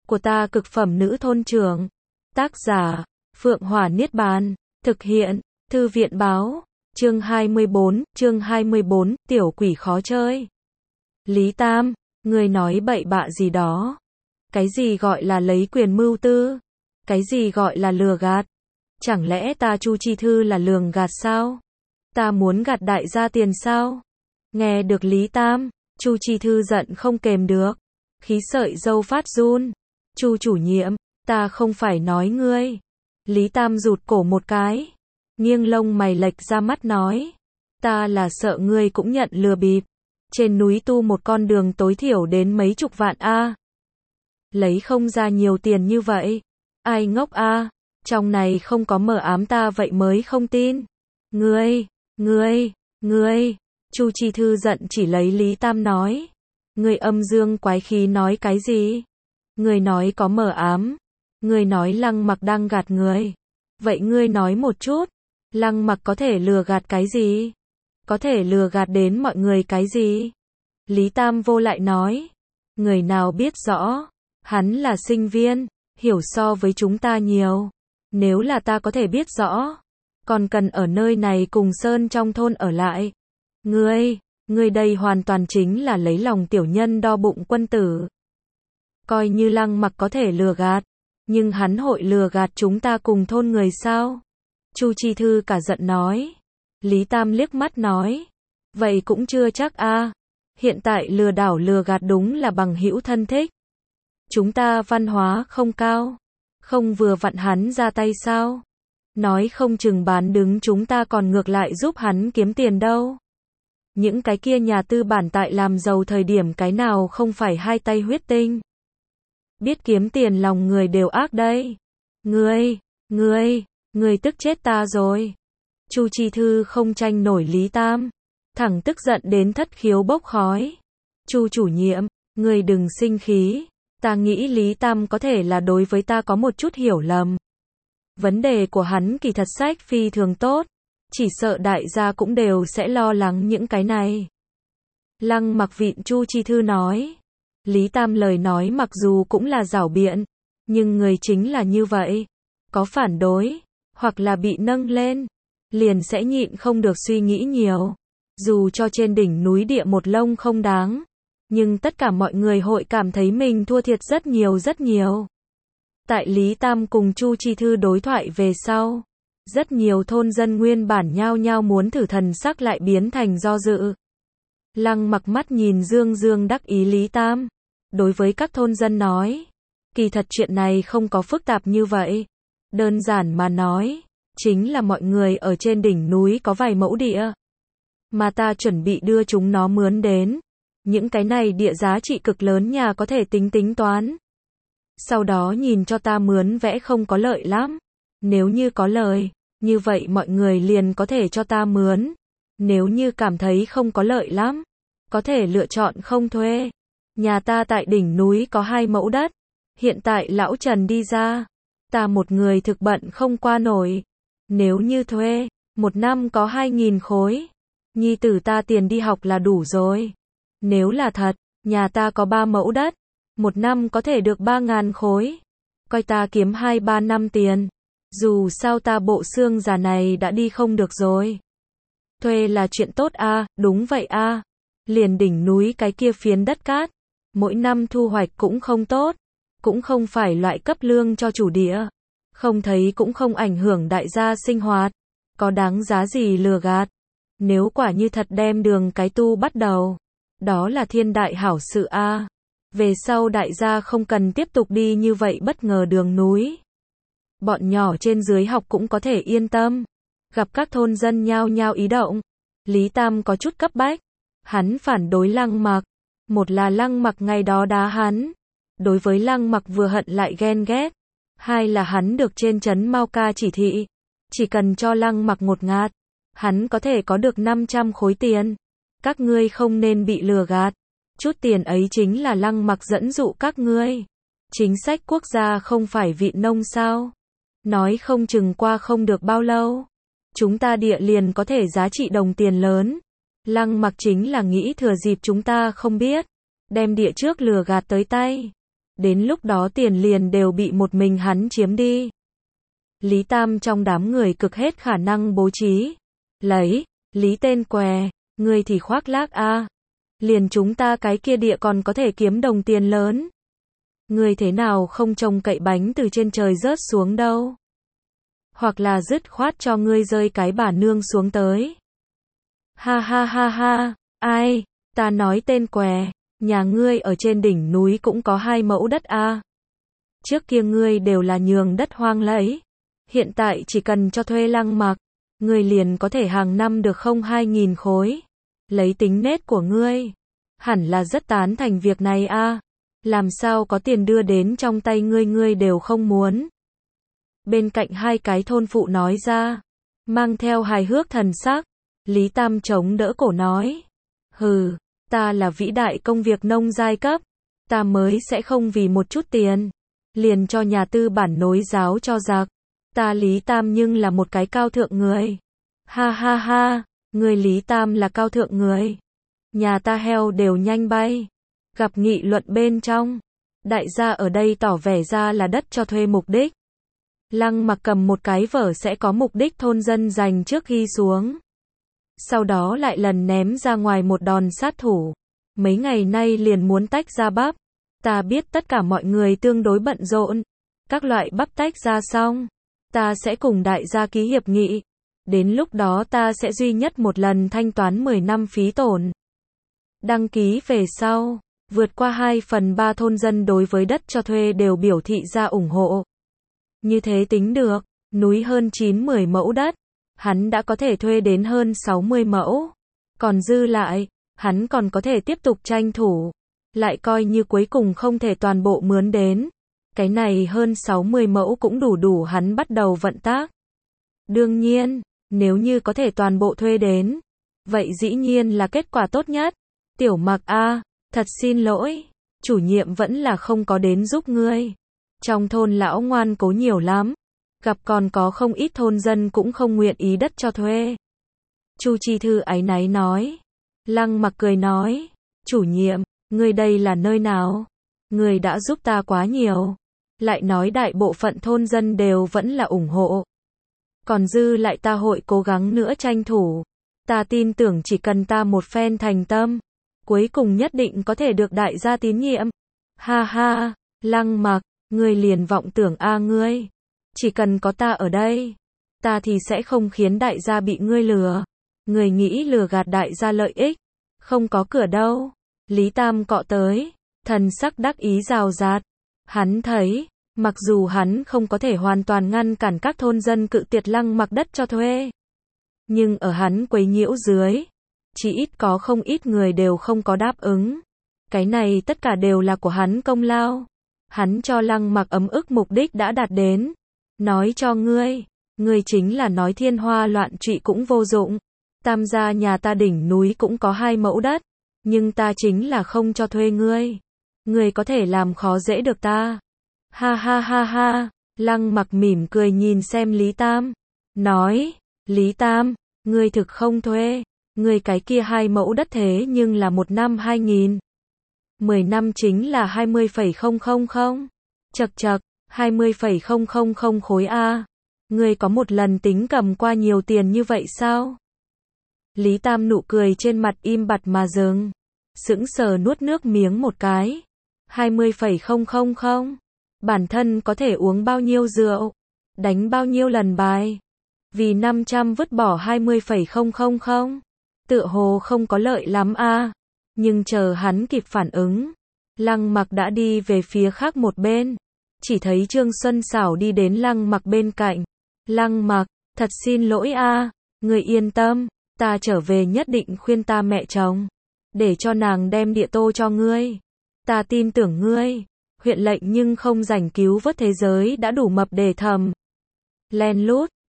của ta cực phẩm nữ thôn trưởng. Tác giả, Phượng Hỏa Niết Bàn. Thực hiện, Thư viện báo. Chương 24, tiểu quỷ khó chơi. Lý Tam, ngươi nói bậy bạ gì đó? Cái gì gọi là lấy quyền mưu tư? Cái gì gọi là lừa gạt? Chẳng lẽ ta Chu Chi Thư là lường gạt sao? Ta muốn gạt đại gia tiền sao? Nghe được Lý Tam, Chu Chi Thư giận không kềm được, khí sợi râu phát run. Chu chủ nhiệm, ta không phải nói ngươi. Lý Tam rụt cổ một cái, nghiêng lông mày lệch ra mắt nói, ta là sợ ngươi cũng nhận lừa bịp. Trên núi tu một con đường tối thiểu đến mấy chục vạn a. Lấy không ra nhiều tiền như vậy. Ai ngốc a, trong này không có mờ ám ta vậy mới không tin. Ngươi, Chu Chi Thư giận chỉ lấy Lý Tam nói. Ngươi âm dương quái khí nói cái gì? Ngươi nói có mờ ám. Ngươi nói Lăng Mặc đang gạt ngươi. Vậy ngươi nói một chút, Lăng Mặc có thể lừa gạt cái gì? Có thể lừa gạt đến mọi người cái gì? Lý Tam vô lại nói. Người nào biết rõ, hắn là sinh viên, hiểu so với chúng ta nhiều. Nếu là ta có thể biết rõ, còn cần ở nơi này cùng Sơn trong thôn ở lại. Ngươi đây hoàn toàn chính là lấy lòng tiểu nhân đo bụng quân tử. Coi như Lăng Mặc có thể lừa gạt, nhưng hắn hội lừa gạt chúng ta cùng thôn người sao? Chu Chi Thư cả giận nói. Lý Tam liếc mắt nói. Vậy cũng chưa chắc a. Hiện tại lừa đảo lừa gạt đúng là bằng hữu thân thích. Chúng ta văn hóa không cao, không vừa vặn hắn ra tay sao? Nói không chừng bán đứng chúng ta còn ngược lại giúp hắn kiếm tiền đâu. Những cái kia nhà tư bản tại làm giàu thời điểm cái nào không phải hai tay huyết tinh. Biết kiếm tiền lòng người đều ác đây. Ngươi tức chết ta rồi. Chu Chi Thư không tranh nổi Lý Tam, thẳng tức giận đến thất khiếu bốc khói. Chu chủ nhiệm, ngươi đừng sinh khí. Ta nghĩ Lý Tam có thể là đối với ta có một chút hiểu lầm. Vấn đề của hắn kỳ thật sách phi thường tốt, chỉ sợ đại gia cũng đều sẽ lo lắng những cái này. Lăng Mặc vịn Chu Chi Thư nói. Lý Tam lời nói mặc dù cũng là giảo biện, nhưng người chính là như vậy. Có phản đối, hoặc là bị nâng lên, liền sẽ nhịn không được suy nghĩ nhiều. Dù cho trên đỉnh núi địa một lông không đáng, nhưng tất cả mọi người hội cảm thấy mình thua thiệt rất nhiều. Tại Lý Tam cùng Chu Chi Thư đối thoại về sau, rất nhiều thôn dân nguyên bản nhao nhao muốn thử thần sắc lại biến thành do dự. Lăng Mặc mắt nhìn dương đắc ý Lý Tam, đối với các thôn dân nói, kỳ thật chuyện này không có phức tạp như vậy. Đơn giản mà nói, chính là mọi người ở trên đỉnh núi có vài mẫu địa, mà ta chuẩn bị đưa chúng nó mướn đến. Những cái này địa giá trị cực lớn nhà có thể tính toán. Sau đó nhìn cho ta mướn vẽ không có lợi lắm. Nếu như có lời, như vậy mọi người liền có thể cho ta mướn. Nếu như cảm thấy không có lợi lắm, có thể lựa chọn không thuê. Nhà ta tại đỉnh núi có 2 mẫu đất. Hiện tại lão Trần đi ra, ta một người thực bận không qua nổi. Nếu như thuê, một năm có 2.000 khối. Nhi tử ta tiền đi học là đủ rồi. Nếu là thật, nhà ta có 3 mẫu đất, một năm có thể được 3.000 khối. Coi ta kiếm 2-3 năm tiền. Dù sao ta bộ xương già này đã đi không được rồi. Thuê là chuyện tốt a, đúng vậy a. Liền đỉnh núi cái kia phiến đất cát, mỗi năm thu hoạch cũng không tốt, cũng không phải loại cấp lương cho chủ địa. Không thấy cũng không ảnh hưởng đại gia sinh hoạt, có đáng giá gì lừa gạt. Nếu quả như thật đem đường cái tu bắt đầu, đó là thiên đại hảo sự a. Về sau đại gia không cần tiếp tục đi như vậy bất ngờ đường núi. Bọn nhỏ trên dưới học cũng có thể yên tâm. Gặp các thôn dân nhao nhao ý động, Lý Tam có chút cấp bách. Hắn phản đối Lăng Mặc. Một là Lăng Mặc ngày đó đá hắn. Đối với Lăng Mặc vừa hận lại ghen ghét. Hai là hắn được trên trấn Mao Ca chỉ thị, chỉ cần cho Lăng Mặc ngột ngạt, hắn có thể có được 500 khối tiền. Các ngươi không nên bị lừa gạt. Chút tiền ấy chính là Lăng Mặc dẫn dụ các ngươi. Chính sách quốc gia không phải vị nông sao? Nói không chừng qua không được bao lâu, chúng ta địa liền có thể giá trị đồng tiền lớn. Lăng Mặc chính là nghĩ thừa dịp chúng ta không biết, đem địa trước lừa gạt tới tay. Đến lúc đó tiền liền đều bị một mình hắn chiếm đi. Lý Tam trong đám người cực hết khả năng bố trí. Lấy, Lý tên què, ngươi thì khoác lác a. Liền chúng ta cái kia địa còn có thể kiếm đồng tiền lớn. Ngươi thế nào không trông cậy bánh từ trên trời rớt xuống đâu. Hoặc là dứt khoát cho ngươi rơi cái bà nương xuống tới. Ha ha ha ha, ai, ta nói tên què, nhà ngươi ở trên đỉnh núi cũng có 2 mẫu đất a. Trước kia ngươi đều là nhường đất hoang lấy. Hiện tại chỉ cần cho thuê Lăng Mặc, ngươi liền có thể hàng năm được không 2.000 khối. Lấy tính nết của ngươi, hẳn là rất tán thành việc này a. Làm sao có tiền đưa đến trong tay ngươi đều không muốn. Bên cạnh hai cái thôn phụ nói ra, mang theo hài hước thần sắc. Lý Tam chống đỡ cổ nói, hừ, ta là vĩ đại công việc nông giai cấp, ta mới sẽ không vì một chút tiền, liền cho nhà tư bản nối giáo cho giặc. Ta Lý Tam nhưng là một cái cao thượng người. Ha ha ha, người Lý Tam là cao thượng người. Nhà ta heo đều nhanh bay. Gặp nghị luận bên trong. Đại gia ở đây tỏ vẻ ra là đất cho thuê mục đích. Lăng Mặc cầm một cái vở sẽ có mục đích thôn dân dành trước ghi xuống. Sau đó lại lần ném ra ngoài một đòn sát thủ. Mấy ngày nay liền muốn tách ra bắp. Ta biết tất cả mọi người tương đối bận rộn. Các loại bắp tách ra xong, ta sẽ cùng đại gia ký hiệp nghị. Đến lúc đó ta sẽ duy nhất một lần thanh toán 10 năm phí tổn. Đăng ký về sau, vượt qua 2/3 thôn dân đối với đất cho thuê đều biểu thị ra ủng hộ. Như thế tính được, núi hơn 9-10 mẫu đất, hắn đã có thể thuê đến hơn 60 mẫu. Còn dư lại, hắn còn có thể tiếp tục tranh thủ. Lại coi như cuối cùng không thể toàn bộ mướn đến. Cái này hơn 60 mẫu cũng đủ hắn bắt đầu vận tác. Đương nhiên, nếu như có thể toàn bộ thuê đến, vậy dĩ nhiên là kết quả tốt nhất. Tiểu Mặc a, thật xin lỗi, chủ nhiệm vẫn là không có đến giúp ngươi. Trong thôn lão ngoan cố nhiều lắm, gặp còn có không ít thôn dân cũng không nguyện ý đất cho thuê. Chu Chi Thư áy náy nói. Lăng Mặc cười nói, chủ nhiệm, ngươi đây là nơi nào? Ngươi đã giúp ta quá nhiều. Lại nói đại bộ phận thôn dân đều vẫn là ủng hộ. Còn dư lại ta hội cố gắng nữa tranh thủ. Ta tin tưởng chỉ cần ta một phen thành tâm, cuối cùng nhất định có thể được đại gia tín nhiệm. Ha ha, Lăng Mặc, ngươi liền vọng tưởng ngươi. Chỉ cần có ta ở đây, ta thì sẽ không khiến đại gia bị ngươi lừa. Ngươi nghĩ lừa gạt đại gia lợi ích, không có cửa đâu. Lý Tam cọ tới, thần sắc đắc ý rào rạt. Hắn thấy, mặc dù hắn không có thể hoàn toàn ngăn cản các thôn dân cự tuyệt Lăng Mặc đất cho thuê, nhưng ở hắn quấy nhiễu dưới, chỉ ít có không ít người đều không có đáp ứng. Cái này tất cả đều là của hắn công lao. Hắn cho Lăng Mặc ấm ức mục đích đã đạt đến. Nói cho ngươi, ngươi chính là nói thiên hoa loạn trụy cũng vô dụng. Tam gia nhà ta đỉnh núi cũng có 2 mẫu đất, nhưng ta chính là không cho thuê ngươi. Ngươi có thể làm khó dễ được ta. Ha ha ha ha, Lăng Mặc mỉm cười nhìn xem Lý Tam. Nói, Lý Tam, ngươi thực không thuê. Ngươi cái kia 2 mẫu đất thế nhưng là 1 năm 2.000. 10 năm chính là 20,000. Chậc chậc, 20,000 khối A. Ngươi có một lần tính cầm qua nhiều tiền như vậy sao? Lý Tam nụ cười trên mặt im bặt mà dừng. Sững sờ nuốt nước miếng một cái. 20,000. Bản thân có thể uống bao nhiêu rượu? Đánh bao nhiêu lần bài? Vì 500 vứt bỏ 20,000. Tựa hồ không có lợi lắm a. Nhưng chờ hắn kịp phản ứng, Lăng Mặc đã đi về phía khác một bên. Chỉ thấy Trương Xuân Xảo đi đến Lăng Mặc bên cạnh. Lăng Mặc, thật xin lỗi a, ngươi yên tâm, ta trở về nhất định khuyên ta mẹ chồng, để cho nàng đem địa tô cho ngươi. Ta tin tưởng ngươi, huyện lệnh nhưng không rảnh cứu vớt thế giới đã đủ mập để thầm. Len lút,